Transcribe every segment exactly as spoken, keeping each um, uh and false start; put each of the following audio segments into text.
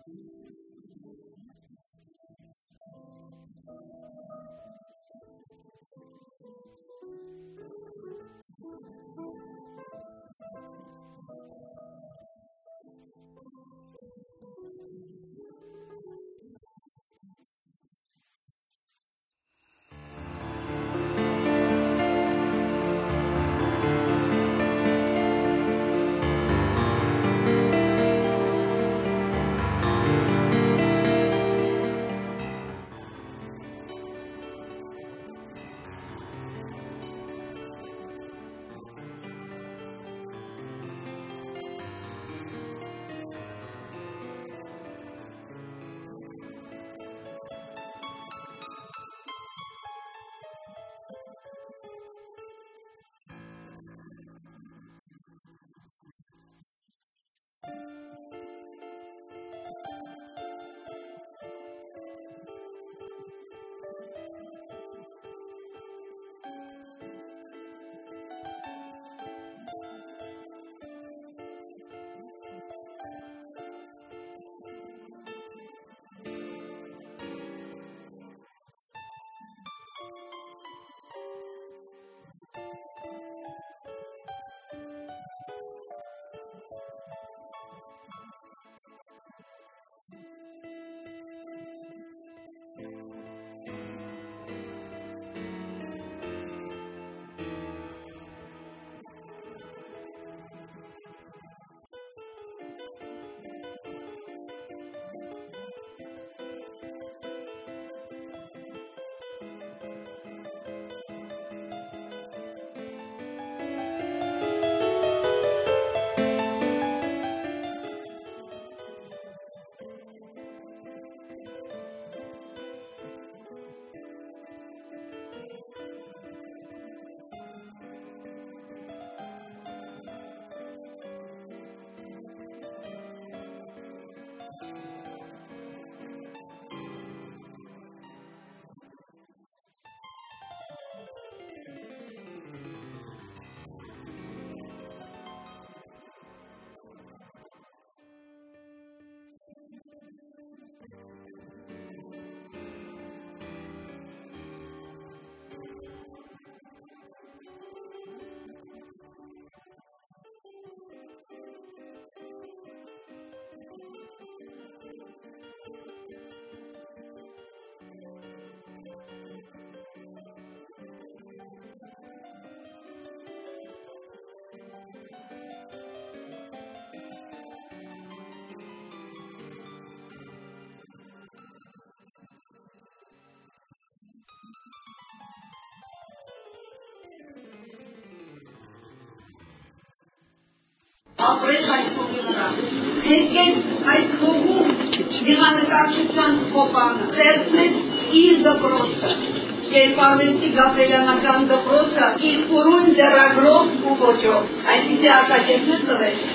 ապրեց այս հողի վրա, հերկեց այս հողում գեղանկարչության խոպանը, ստեղծեց իր դպրոցը, կերպարվեստի գաբրելյանական դպրոցը իր ուրույն ձեռագրով ու ոճով, այնպիսի աշակերտներ տվեց,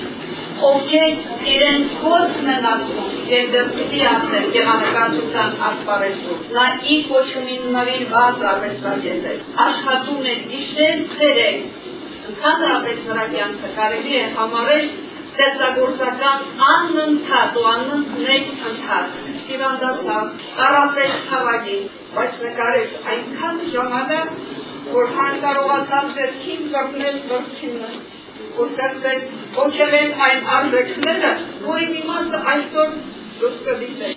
ովքեր իրենց խոսքն են ասում և դեռ պիտի ասեն գեղանկարչության ասպարեզում։ Նա իր կոչումին նվիրված արվեստագետ էր, աշխատում էր գիշեր ցերեկ, ընդհանրապես նրա կյանքը կարելի է համարել ստեղծագործական անընդհատ ու անընդմեջ ընթացք, հիվանդացավ, տառապեց ցավագին, բայց նկարեց այնքան ժամանակ, որ կարողացավ ձեռքին կրկնել վրձինը, որ ստեղծեց ոգևել այն արժեքները, որի մի մասը այսօր դուք կդիտեք։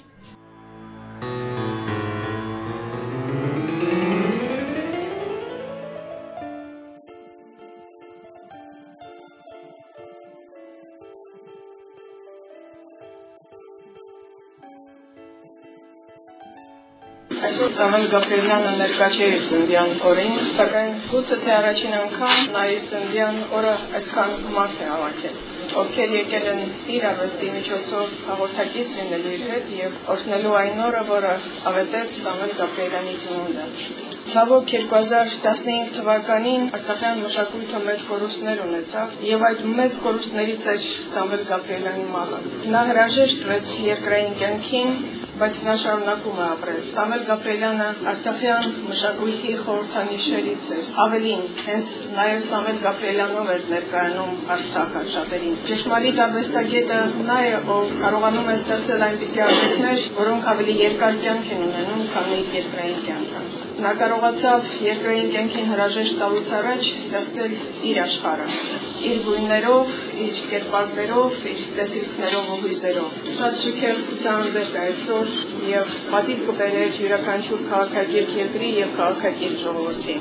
Այսօր Սամվել Գաբրելյանը ներկա չէ իր ծննդյան օրին, սակայն գուցե թե առաջին անգամ նա իր ծննդյան օրը այսքան մարդ է հավաքել, ովքեր եկել են իր արվեստի միջոցով հաղորդակից լինելու իր հետ և օրհնելու այն օրը, որը ավետեց Սամվել Գաբրելյանի ծնունդը։ Ցավոք երկու հազար տասնհինգ թվականին Արցախյան մշակույթը մեծ կորուստներ ունեցավ և այդ մեծ կորուստներից էր Սամվել Գաբրելյանի մահը։ Նա հրաժեշտ տվեց երկրային կյանքին, բայց նա շարունակում է ապրել։ Սամվել Գաբրիելյանը արցախյան մշակույթի խորհրդանիշերից էր։ Ավելին, հենց նաև Սամվել Գաբրիելյանով էր ներկայանում Արցախը շատերին։ Ճշմարիտ արվեստագետը նա է, ով կարողանում է ստեղծել այնպիսի արժեքներ, որոնք ավելի երկար կյանք են ունենում, քան իր երկրային կյանքը։ Նա կարողացավ երկրային կյանքին հրաժեշտ տալուց առաջ ստեղծել իր աշխարհը, իր գույներով, իր կերպարներով, իր տեսիլքներով ու հույզերով։ Շատ շքեղ ցուցահանդես է այսօր եւ պատիվ կբերեր յուրաքանչյուր քաղաքագիր երկրի եւ քաղաքագիր ժողովրդի։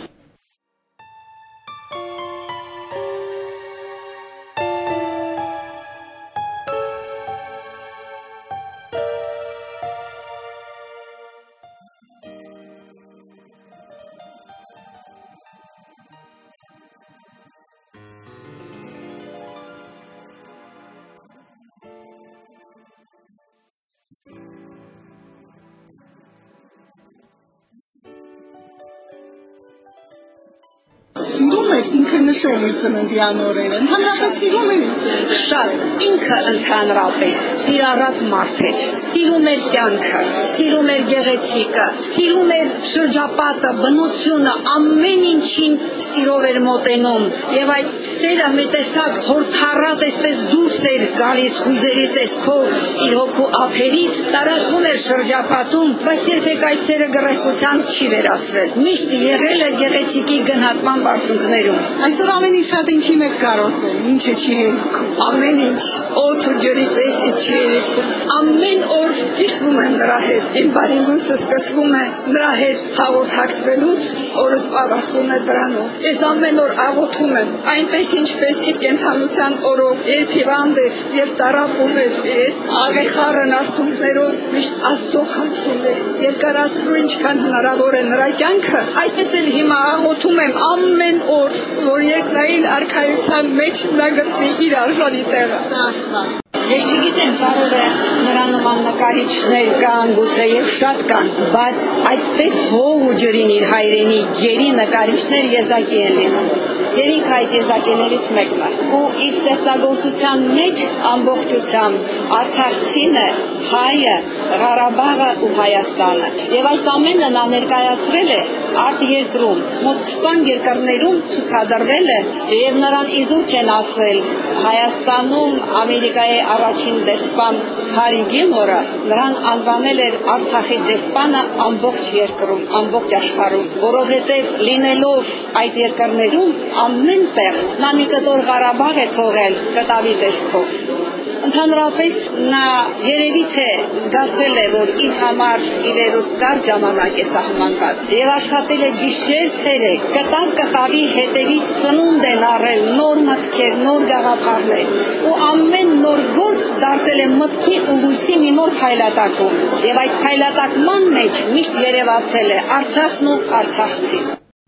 Սիրում էր ինքը նշել իր ծննդյան օրերը, ընդհանրապես սիրում էր ինձ։ Շատ, ինքը ընդհանրապես սիրառատ մարդ էր, սիրում էր կյանքը, սիրում էր գեղեցիկը, սիրում էր շրջապատը, բնությունը, ամեն ինչին սիրով էր մոտենում, եւ այդ սերը մի տեսակ հորթառատ այսպես դուրս էր գալիս հույզերի տեսքով իր հոգու ափերից, տարածվում էր շրջապատում, բայց երբեք այդ սերը գռեհկության չի վերածվել, միշտ եղել է գեղեցիկի գնահատման բարձունքներում։ Այսօր ամեն ինչ շատ ինչին է կարոտում, ինչը չի հերիքում։ Ամեն ինչ, օդ ու ջրի պես չի հերիքում։ Ամեն օր հիշվում եմ նրա հետ, իմ բարի լույսը սկսվում է նրա հետ հաղորդակցվելուց, օրս պարարտվում է դրանով։ Ես ամեն օր աղոթում եմ, այնպես ինչպես իր կենդանության օրով, երբ հիվանդ էր, երբ տառապում էր, ես աղեխառն արցունքներով միշտ Աստծո խնդրում եմ, երկարացրու ինչքան հնարավոր է նրա կյանքը, այսպես էլ հիմա աղոթում եմ ամեն օր, որ երկնային արքայության մեջ նա գտնի իր արժանի տեղը։ Ես չգիտեմ, կարող է նրա նման նկարիչներ կան, գուցե եւ շատ կան, բայց այդպես հող ու ջրին իր հայրենի գերի նկարիչներ եզակի են լինում։ Եվ ինքը այդ եզակիներից մեկն է։ Ու իր ստեղծագործության մեջ ամբողջությամբ Արցախցին է, հայը, Ղարաբաղը ու Հայաստանը։ Եվ այս ամենը նա ներկայացրել է արտերկրում, մոտ քսան երկրներում ցուցադրվել է, եւ նրան իզուր չեն ասել Հայաստանում Ամերիկայի առաջին դեսպան Հարի Գիլմորը նրան անվանել էր Արցախի դեսպանը ամբողջ երկրում, ամբողջ աշխարհում, որովհետեւ լինելով այդ երկրներում ամենտեղ նա մի կտոր Ղարաբաղ է թողել կտավի տեսքով։ Ընդհանրապես նա երևի թե զգացել է, որ իր համար ի վերուս կարճ ժամանակ է սահմանված եւ աշխատել է գիշեր ցերեկ, կտավ կտավի հետևից ծնունդ են առել, նոր մտքեր, նոր գաղափարներ ու ամեն նոր գործ դարձել է մտքի ու լույսի մի նոր փայլատակում եւ այդ փայլատակման մեջ միշտ երևացել է Արցախն ու արցախցին։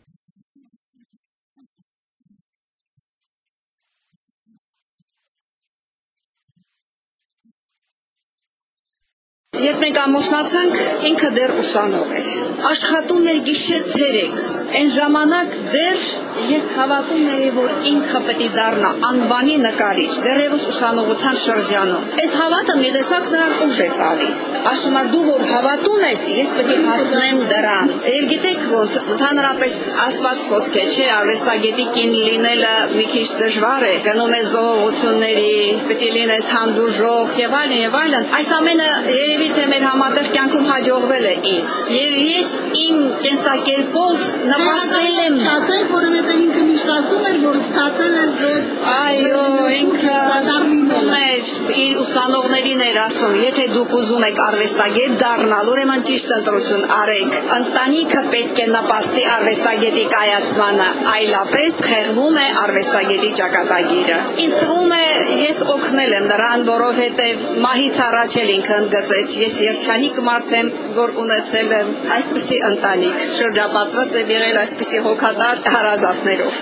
Երբ մենք ամուսնացանք, ինքը դեռ ուսանող էր։ Աշխատում էր գիշեր ցերեկ։ Այն ժամանակ դեռ ես հավատում էի, որ ինքը պետք է դառնա անվանի նկարիչ, դեռևս ուսանողության շրջանում։ Այս հավատը մի տեսակ նրան ուժ է տալիս։ Ասում է՝ դու որ հավատում ես, ես պետք է հասնեմ դրան։ Եվ գիտեք ոնց, ընդհանրապես ասված խոսք է, չէ՞, արվեստագետի կին լինելը մի քիչ դժվար է։ Գնում ես զողողությունների, պետք է լինես հանդուրժող եւ այլն եւ այլն։ Այս ամենը երևի թե մեր համատեղ կյանքում հաջողվել է ինձ։ Եվ ես իմ կենսակերպով նպաստել եմ։ Ասենք, որովհետև ինքը միշտ ասում էր, որ ստացել է ձեր։ Այո, ինքը ասում էր, իր ուսանողներին էր ասում, եթե դուք ուզում եք արվեստագետ դառնալ, ուրեմն ճիշտ ընտրություն արեք։ Ընտանիքը պետք է նպաստի արվեստագետի կայացմանը, այլապես խեղվում է արվեստագետի ճակատագիրը։ Ինձ թվում է, ես օգնել եմ նրան, որովհետև մահից առաջ էլ ինքը ընդգծեց, ես երջանիկ մարդ եմ, որ ունեցել եմ այսպիսի ընտանիք, շրջապատված եմ եղել այսպիսի հոգատար հարազատներով։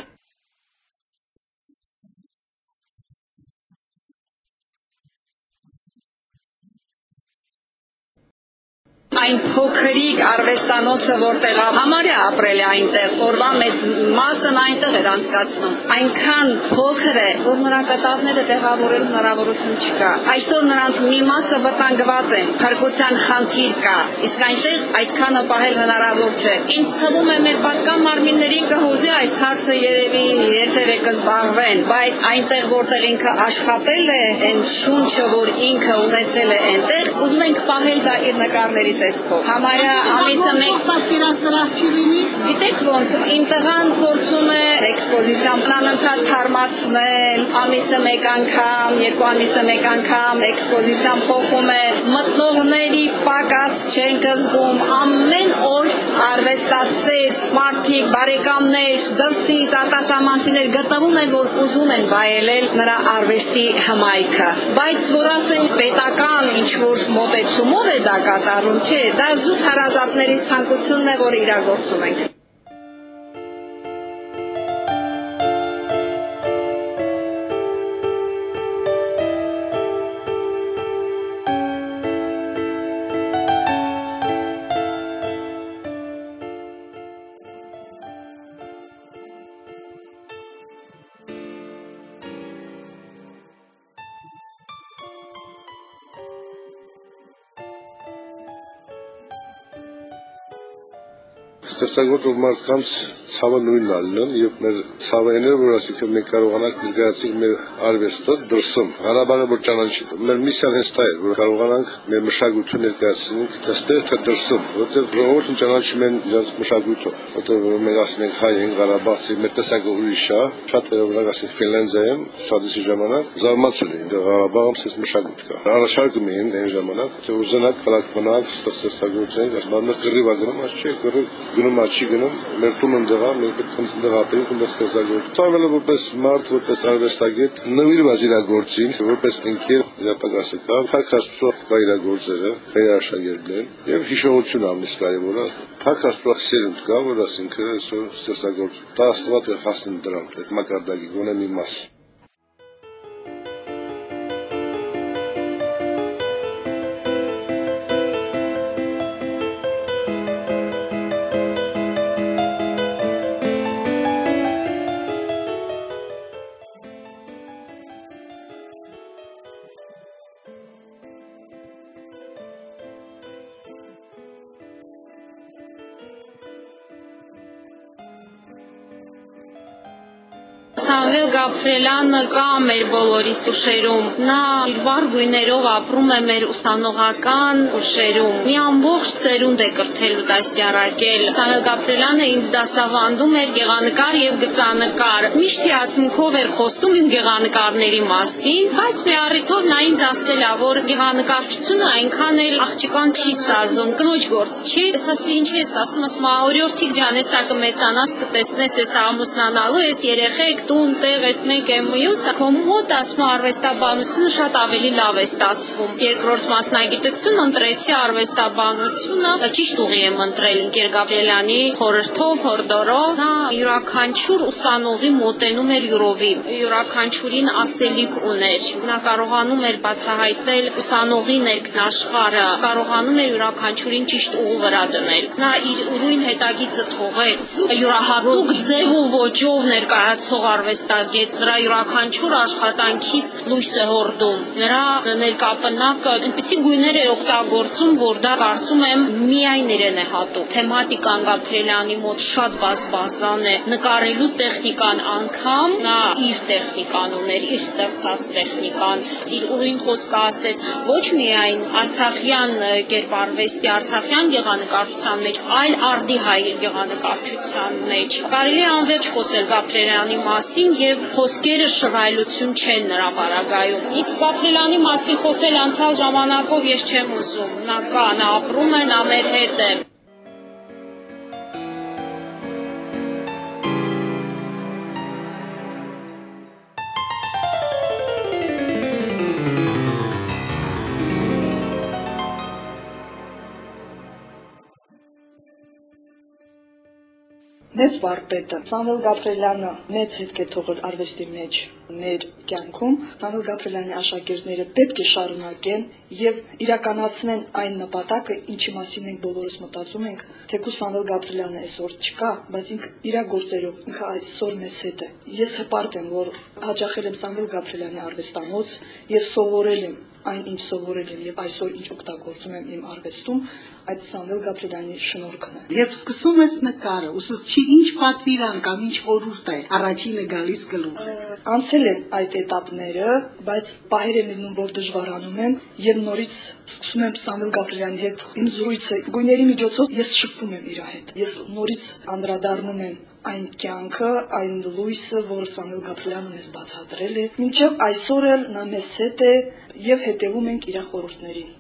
այն փոքրիկ արվեստանոցը, որտեղ համարյա ապրել է այնտեղ, օրվա մեծ մասն այնտեղ էր անցկացնում, այնքան փոքր է, որ նրա կտավները տեղավորելու հնարավորություն չկա։ Այսօր նրանց մի մասը վտանգված են, փրկության խնդիր կա, իսկ այնտեղ այդքանը պահել հնարավոր չէ։ Ինձ թվում է մեր պատկան մարմիններին կհուզի այս հարցը երևի երբևէ կզբաղվեն, բայց այնտեղ որտեղ ինքը աշխատել է, այն շունչը, որ ինքը ունեցել է այնտեղ, ուզում ենք պահել դա իր նկարների տեսքով։ Համարյա ամիսը մեկ պատկերասրահ չի լինի։ Գիտեք ոնց, իմ տղան փորձում է էքսպոզիցիան անընդհատ թարմացնել, ամիսը մեկ անգամ, երկու ամիսը մեկ անգամ էքսպոզիցիան փոխում է, մտնողների պակաս չենք զգում, ամեն օր արվեստասեր, մարդիկ, բարեկամներ, դրսից արտասահմանցիներ գտնվում են, որ ուզում են վայելել նրա արվեստի հմայքը։ Բայց որ ասենք պետական ինչ-որ մոտեցումով է դա կատարում, չէ, դա զուտ հարազատների ցանկությունն է, որ իրագործում ենք։ Ստեղծագործող մարդկանց ցավը նույնն է լինում եւ մեր ցավը այն է, որ ասիկը մենք կարողանանք ներկայացնել մեր արվեստը դրսում, Ղարաբաղը որ ճանաչի։ Մեր միսիան հենց դա է, որ կարողանանք մեր մշակույթը ներկայացնել այստեղ թե դրսում, որտեղ ժողովուրդը ճանաչում են իրենց մշակույթով, որտեղ մենք ասում ենք հայ են, Ղարաբաղցի, մեր տեսակը ուրիշ է, շատ երևանք ասենք Ֆինլանդիայում շատիսի ժամանակ զարմացել էին, դեռ Ղարաբաղում ցես մշակույթ կա։ Առաջարկում էին այն ժամանակ, թե ուզենակ քալակմնակ ստեղծագործենք, ասում են կռիվ ագնում, չէ, կռիվ գնում աչի գնում, մեր տունը դեղա, մենք պետք է դեղ ապրենք ու դեղ ստեղծագործենք։ Ցավելը որպես մարդ, որպես արվեստագետ նվիրված իր գործին, որպես ընկեր իրապագասը կա, փակաստու կա իր գործերը, իր աշակերտներն եւ հիշողություն ամիս կարևորը։ Փակաստու սերունդ կա, որ ասինքն այսօր ստեղծագործում։ Դա աստված է հասնում դրան, այդ մակարդակի գոնե մի մաս։ Սամվել Գաբրիելյանը կա մեր բոլորիս ուշերում, նա իր վառ գույներով ապրում է մեր ուսանողական ուշերում, մի ամբողջ սերունդ է կրթել ու դաստիարակել։ Սամվել Գաբրիելյանը ինձ դասավանդում էր գեղանկար եւ գծանկար, միշտ հիացմունքով էր խոսում իմ գեղանկարների մասին, բայց մի առիթով նա ինձ ասել է, որ գեղանկարչությունը այնքան էլ աղջիկան չի սազում, կնոջ գործ չի։ Ես ասի ինչ ես ասում, ասում օրիորդիկ ջան, հեսա կմեծանաս կտեսնես, հեսա ամուսնանալու ես, երեխեք տուն տեղ ես մեկ եմ մյուս, մոտ ասում արվեստաբանությունը շատ ավելի լավ է ստացվում։ Երկրորդ մասնագիտություն ընտրեցի արվեստաբանությունը, ճիշտ ուղի եմ ընտրել ընկեր Գաբրիելյանի խորհրդով, հորդորով, նա յուրաքանչյուր ուսանողի մոտենում էր յուրովի, յուրաքանչյուրին ասելիք ուներ, նա կարողանում էր բացահայտել ուսանողի ներքնաշխարհը, կարողանում էր յուրաքանչյուրին ճիշտ ուղու վրա դնել։ Նա իր ուրույն հետագիծը թողեց, յուրահատուկ ձև ու ոճով ներկայացող արվեստագետ, նրա յուրաքանչյուր աշխատանքից լույս է հորդում, նրա ներկապնակը այնպիսի գույներ է օգտագործում, որ դա կարծում եմ միայն իրեն է հատուկ։ Թեմատիկան Գաբրիելյանի մոտ շատ բազմազան է, նկարելու տեխնիկան անգամ նա իր տեխնիկան ուներ, իր ստեղծած տեխնիկան, իր ուրույն խոսքը ասեց, ոչ միայն արցախյան կերպարվեստի, արցախյան գեղանկարչության մեջ, այլ արդի հայ գեղանկարչության մեջ։ Կարելի է անվերջ խոսել Գաբրիելյանի մասին եւ խոսքերը շռայլություն չեն նրա բարագայում։ Իսկ Գաբրիելյանի մասին խոսել անցյալ ժամանակով ես չեմ ուզում։ Նա կա, նա ապրում է, նա մեր հետ է։ Մեծ վարպետը Սամվել Գաբրելյանը մեծ հետք է թողել արվեստի մեջ մեր կյանքում։ Սամվել Գաբրելյանի աշակերտները պետք է շարունակեն եւ իրականացնեն այն նպատակը, ինչի մասին մենք բոլորս մտածում ենք, թեկուզ Սամվել Գաբրելյանը այսօր չկա, բայց ինքը իր գործերով ինքը այսօր մեզ հետ է։ Ես հպարտ եմ, որ հաճախել եմ Սամվել Գաբրելյանի արվեստանոց եւ սովորել եմ այն, ինչ սովորել եմ եւ այսօր ինչ օգտագործում եմ իմ արվեստում, այդ Սամվել Գաբրելյանի շնորհքն է։ Եվ սկսում ես նկարը, ուսուցչի ինչ պատվիրան կամ ինչ խորհուրդ է, առաջինը գալիս գլուխ։ Անցել են այդ этаպները, բայց պահեր եմ լինում, որ դժվարանում եմ եւ նորից սկսում եմ Սամվել Գաբրելյանի հետ իմ զրույցը գույների միջոցով ես շփվում եմ իր հետ։ Ես նորից անդրադառնում եմ այն կյանքը, այն լույսը, որ Սամվել Գաբրելյանը մեզ բացատրել է։ Մինչև այսօր էլ նա մեզ հետ է եւ հետեւում ենք իր խորհուրդներին։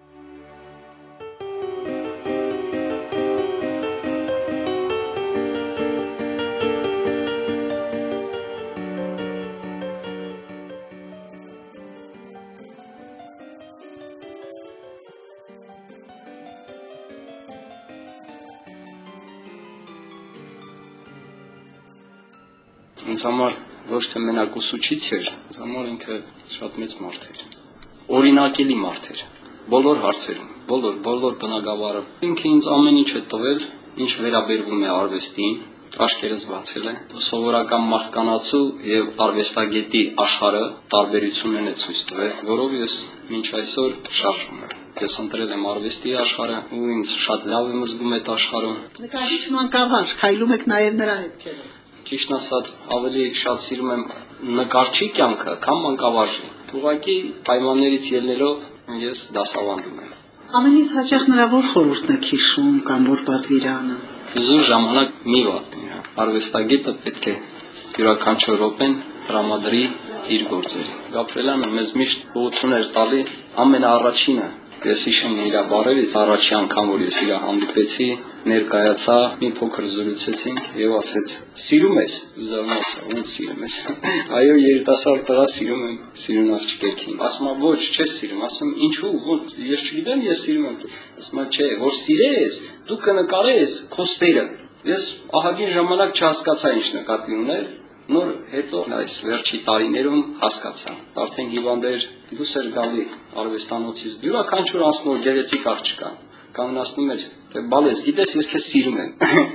Ինձ համար ոչ թե մենակ ուսուցիչ էր, ինձ համար ինքը շատ մեծ մարդ էր։ Օրինակելի մարդ էր։ Բոլոր հարցերում, բոլոր, բոլոր բնագավառը։ Ինքը ինձ ամեն ինչ է տվել, ինչ վերաբերվում է արվեստին, աչքերս բացել է։ Սովորական մարդկանացու եւ արվեստագետի աշխարհը տարբերությունն է ցույց տվել, որով ես մինչ այսօր շարժվում եմ։ Ես ընտրել եմ արվեստի աշխարհը ու ինձ շատ լավ եմ զգում այդ աշխարհում։ Նկարիչ մանկավարժ, քայլում եք նաեւ նրա հետքերով։ Ճիշտն ասած, ավելի շատ սիրում եմ նկարչի կյանքը, քան մանկավարժի։ Ուղղակի պայմաններից ելնելով ես դասավանդում եմ։ Ամենից հաճախ նրա որ խորհուրդն եք հիշում կամ որ պատվիրանը։ Զուր ժամանակ մի վատ։ Արվեստագետը պետք է յուրաքանչյուր րոպեն տրամադրի իր գործերը։ Գաբրելյանը մեզ միշտ ուղղություն էր տալի ամենաառաջինը։ Ես հիշում եմ իր բառերից առաջի անգամ, որ ես իր հանդիպեցի, ներկայացա, մի փոքր զրուցեցինք եւ ասեց. «Սիրում ես»։ Զարմացա, ո՞նց սիրում ես։ Այո, երիտասարդ տղա սիրում եմ, սիրուն աղջիկին։ Ասում եմ, ոչ, չես սիրում։ Ասում եմ, ինչու՞, ո՞նց, ես չգիտեմ, ես սիրում եմ։ Ասում եմ, չէ, որ սիրես, դու կնկարես քո սերը։ Ես ահագին ժամանակ չհասկացա ինչ նկատի ուներ, նոր հետո այս վերջի տարիներում հասկացա։ Արդեն հիվանդեր դուրս էր գալի արվեստանոցից։ Յուրաքանչյուր անցնող գեղեցիկ աղջկա կանգնացնում էր, թե բալես, գիտես, ես քեզ սիրում եմ։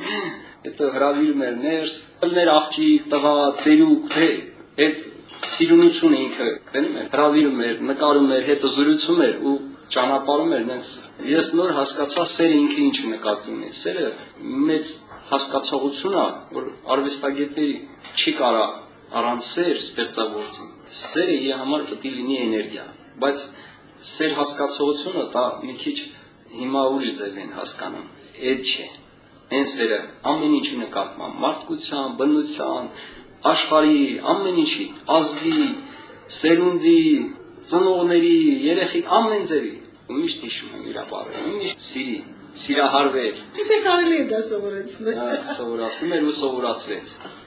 Հետո հրավիրում էր ներս, ներ աղջիկ, տղա, ծերուկ, այդ սիրունությունը ինքը տենում էր, հրավիրում էր, նկարում էր, հետո զրուցում էր ու ճանապարհում էր նենց։ Ես նոր հասկացա սերը ինքը ինչ նկատի ունի։ Սերը մեծ հասկացողություն է, որ արվեստագետների չի կարա առանց սեր ստեղծագործին։ Սերը իր համար պետք է լինի էներգիա, բայց սեր հասկացողությունը դա մի քիչ հիմա ուրիշ ձև են հասկանում։ Այդ չէ։ Այն սերը ամեն ինչի նկատմամբ, մարդկության, բնության, աշխարհի, ամեն ինչի, ազգի, սերունդի, ծնողների, երեխի, ամեն ձևի։ Ու միշտ հիշում եմ իր բառերը, միշտ սիրի, սիրահարվել։ Դե կարելի է դա սովորեցնել։ Սովորացնում էր ու սովորացվեց։